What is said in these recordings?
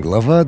Глава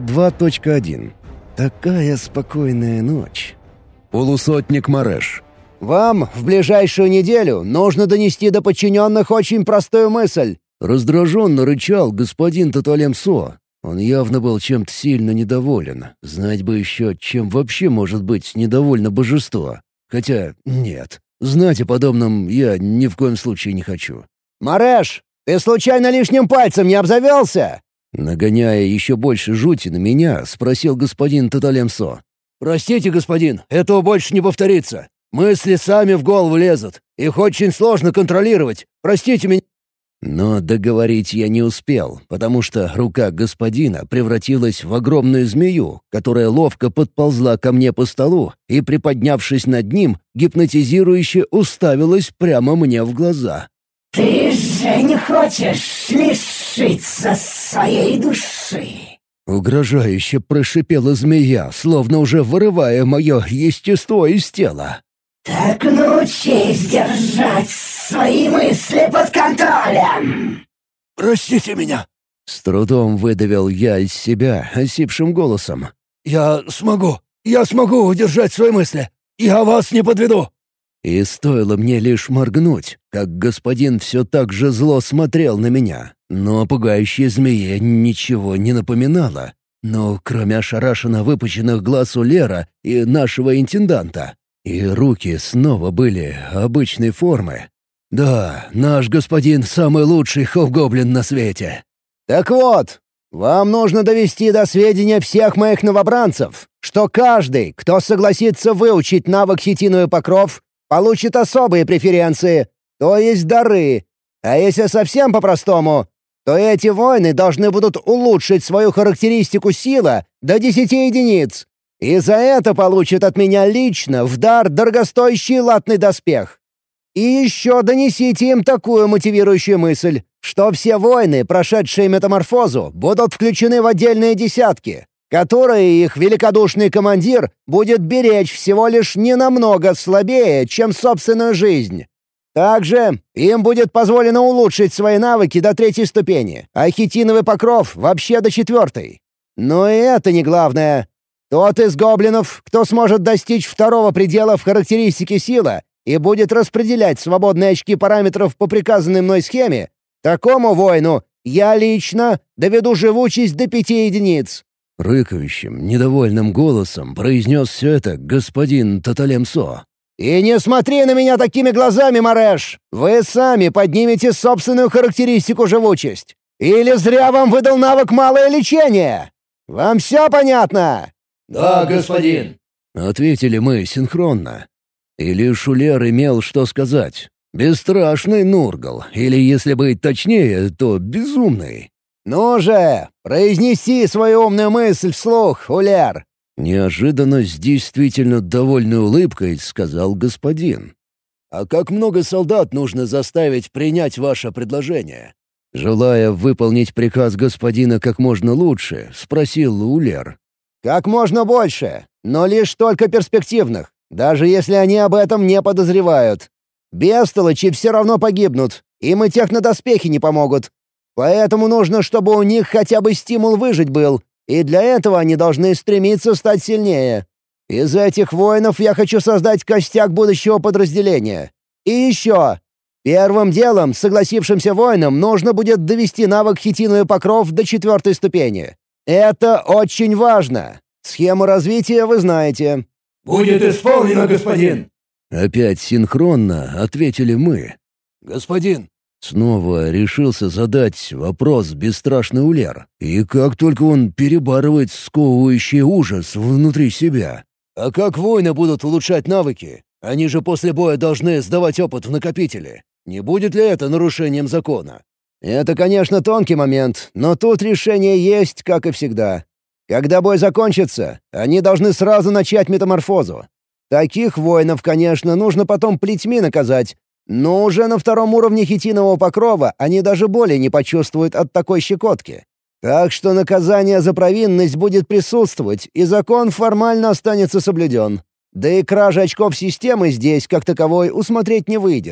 2.1. Такая спокойная ночь. Полусотник Мареш. «Вам в ближайшую неделю нужно донести до подчиненных очень простую мысль». Раздраженно рычал господин Таталемсо. Он явно был чем-то сильно недоволен. Знать бы еще, чем вообще может быть недовольно божество. Хотя, нет. Знать о подобном я ни в коем случае не хочу. «Мареш, ты случайно лишним пальцем не обзавелся?» Нагоняя еще больше жути на меня, спросил господин Таталемсо. «Простите, господин, этого больше не повторится. Мысли сами в голову лезут. Их очень сложно контролировать. Простите меня». Но договорить я не успел, потому что рука господина превратилась в огромную змею, которая ловко подползла ко мне по столу и, приподнявшись над ним, гипнотизирующе уставилась прямо мне в глаза. «Ты же не хочешь лишиться своей души?» Угрожающе прошипела змея, словно уже вырывая мое естество из тела. «Так научись держать свои мысли под контролем!» «Простите меня!» С трудом выдавил я из себя осипшим голосом. Я смогу удержать свои мысли. Я вас не подведу!» И стоило мне лишь моргнуть, как господин все так же зло смотрел на меня. Но пугающая змея ничего не напоминала. Ну, кроме ошарашенно выпученных глаз у Лера и нашего интенданта. И руки снова были обычной формы. Да, наш господин самый лучший хобгоблин на свете. «Так вот, вам нужно довести до сведения всех моих новобранцев, что каждый, кто согласится выучить навык хитиновый покров, получит особые преференции, то есть дары. А если совсем по-простому, то эти воины должны будут улучшить свою характеристику сила до 10 единиц. И за это получат от меня лично в дар дорогостоящий латный доспех. И еще донесите им такую мотивирующую мысль, что все воины, прошедшие метаморфозу, будут включены в отдельные десятки, которые их великодушный командир будет беречь всего лишь не намного слабее, чем собственную жизнь. Также им будет позволено улучшить свои навыки до 3 ступени, а хитиновый покров вообще до 4. Но и это не главное. Тот из гоблинов, кто сможет достичь 2-го предела в характеристике сила и будет распределять свободные очки параметров по приказанной мной схеме, такому воину я лично доведу живучесть до 5 единиц. Рыкающим, недовольным голосом произнес все это господин Таталемсо. «И не смотри на меня такими глазами, Мареш! Вы сами поднимете собственную характеристику живучесть. Или зря вам выдал навык «Малое лечение». Вам все понятно?» «Да, господин», — ответили мы синхронно. И лишь Улер имел что сказать. Бесстрашный Нургал, или, если быть точнее, то безумный. «Ну же, произнеси свою умную мысль вслух, Улер!» Неожиданно с действительно довольной улыбкой сказал господин. «А как много солдат нужно заставить принять ваше предложение?» Желая выполнить приказ господина как можно лучше, спросил Улер. «Как можно больше, но лишь только перспективных, даже если они об этом не подозревают. Бестолочи все равно погибнут, им и технодоспехи не помогут. Поэтому нужно, чтобы у них хотя бы стимул выжить был, и для этого они должны стремиться стать сильнее. Из этих воинов я хочу создать костяк будущего подразделения. И еще. Первым делом согласившимся воинам нужно будет довести навык хитиновый покров до 4 ступени. Это очень важно. Схему развития вы знаете». «Будет исполнено, господин!» Опять синхронно ответили мы. «Господин!» Снова решился задать вопрос бесстрашный Улер. И как только он перебарывает сковывающий ужас внутри себя. «А как воины будут улучшать навыки? Они же после боя должны сдавать опыт в накопители. Не будет ли это нарушением закона?» «Это, конечно, тонкий момент, но тут решение есть, как и всегда. Когда бой закончится, они должны сразу начать метаморфозу. Таких воинов, конечно, нужно потом плетьми наказать, но уже на 2-м уровне хитинового покрова они даже боли не почувствуют от такой щекотки. Так что наказание за провинность будет присутствовать, и закон формально останется соблюден. Да и кража очков системы здесь, как таковой, усмотреть не выйдет.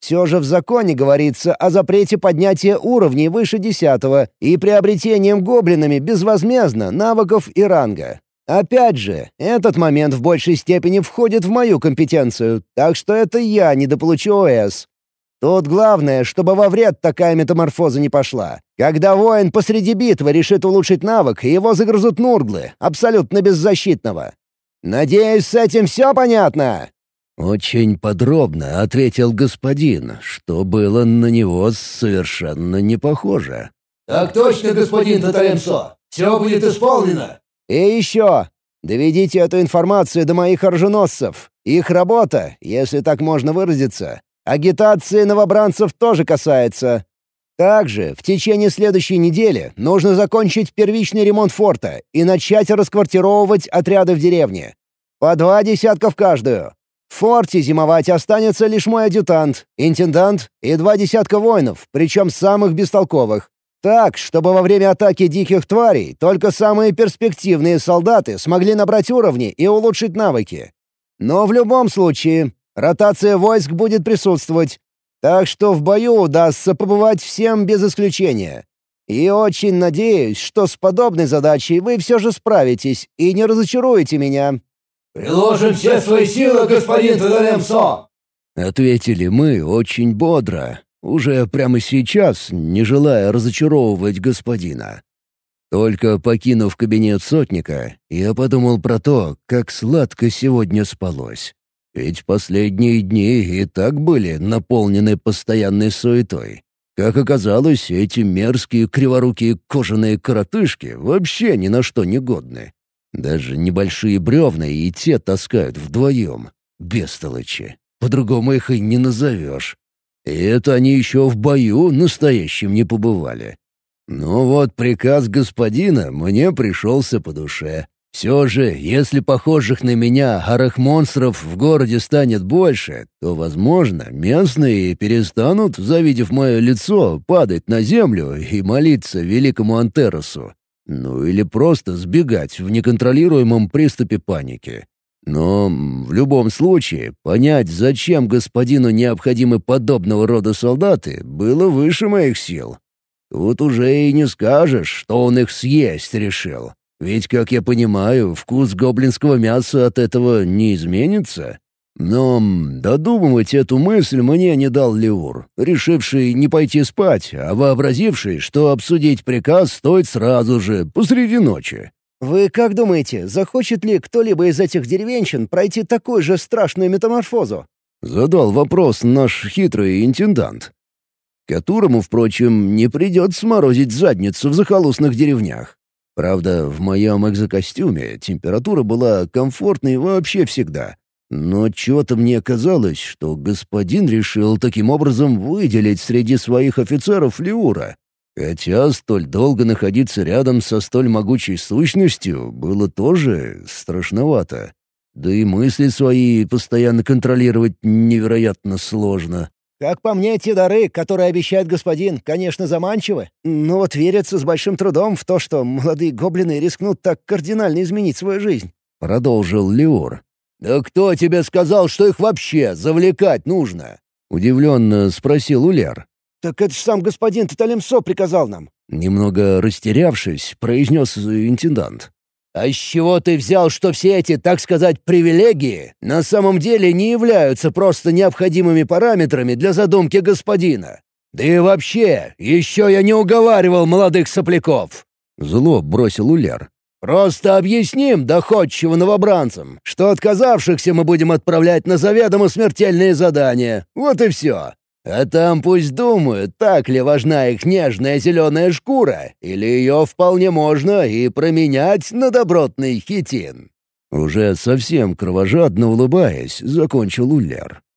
Все же в законе говорится о запрете поднятия уровней выше 10-го и приобретением гоблинами безвозмездно навыков и ранга. Опять же, этот момент в большей степени входит в мою компетенцию, так что это я недополучу ОС. Тут главное, чтобы во вред такая метаморфоза не пошла. Когда воин посреди битвы решит улучшить навык, его загрызут нурглы, абсолютно беззащитного. Надеюсь, с этим все понятно?» Очень подробно ответил господин, что было на него совершенно не похоже. «Так точно, господин Таталемсо! Все будет исполнено!» «И еще! Доведите эту информацию до моих оруженосцев. Их работа, если так можно выразиться, агитации новобранцев тоже касается. Также в течение следующей недели нужно закончить первичный ремонт форта и начать расквартировывать отряды в деревне. По 2 десятка в каждую. В форте зимовать останется лишь мой адъютант, интендант и 2 десятка воинов, причем самых бестолковых. Так, чтобы во время атаки диких тварей только самые перспективные солдаты смогли набрать уровни и улучшить навыки. Но в любом случае, ротация войск будет присутствовать, так что в бою удастся побывать всем без исключения. И очень надеюсь, что с подобной задачей вы все же справитесь и не разочаруете меня». «Приложим все свои силы, господин Таталемсо!» Ответили мы очень бодро, уже прямо сейчас, не желая разочаровывать господина. Только покинув кабинет сотника, я подумал про то, как сладко сегодня спалось. Ведь последние дни и так были наполнены постоянной суетой. Как оказалось, эти мерзкие криворукие кожаные коротышки вообще ни на что не годны. Даже небольшие бревна и те таскают вдвоем. Бестолочи. По-другому их и не назовешь. И это они еще в бою настоящем не побывали. Но вот приказ господина мне пришелся по душе. Все же, если похожих на меня арахмонстров в городе станет больше, то, возможно, местные перестанут, завидев мое лицо, падать на землю и молиться великому Антеросу. Ну или просто сбегать в неконтролируемом приступе паники. Но в любом случае, понять, зачем господину необходимы подобного рода солдаты, было выше моих сил. Тут уже и не скажешь, что он их съесть решил. Ведь, как я понимаю, вкус гоблинского мяса от этого не изменится. Но додумывать эту мысль мне не дал Леур, решивший не пойти спать, а вообразивший, что обсудить приказ стоит сразу же, посреди ночи. «Вы как думаете, захочет ли кто-либо из этих деревенщин пройти такую же страшную метаморфозу?» — задал вопрос наш хитрый интендант, которому, впрочем, не придется морозить задницу в захолустных деревнях. Правда, в моем экзокостюме температура была комфортной вообще всегда. Но чего-то мне казалось, что господин решил таким образом выделить среди своих офицеров Леура. Хотя столь долго находиться рядом со столь могучей сущностью было тоже страшновато. Да и мысли свои постоянно контролировать невероятно сложно. «Как по мне, те дары, которые обещает господин, конечно, заманчивы. Но вот верится с большим трудом в то, что молодые гоблины рискнут так кардинально изменить свою жизнь», — продолжил Леур. «Да кто тебе сказал, что их вообще завлекать нужно?» — удивленно спросил Уляр. «Так это ж сам господин Таталемсо приказал нам». Немного растерявшись, произнес интендант. «А с чего ты взял, что все эти, так сказать, привилегии на самом деле не являются просто необходимыми параметрами для задумки господина? Да и вообще, еще я не уговаривал молодых сопляков!» Зло бросил Уляр. «Просто объясним доходчиво новобранцам, что отказавшихся мы будем отправлять на заведомо смертельные задания. Вот и все. А там пусть думают, так ли важна их нежная зеленая шкура, или ее вполне можно и променять на добротный хитин». Уже совсем кровожадно улыбаясь, закончил Уляр.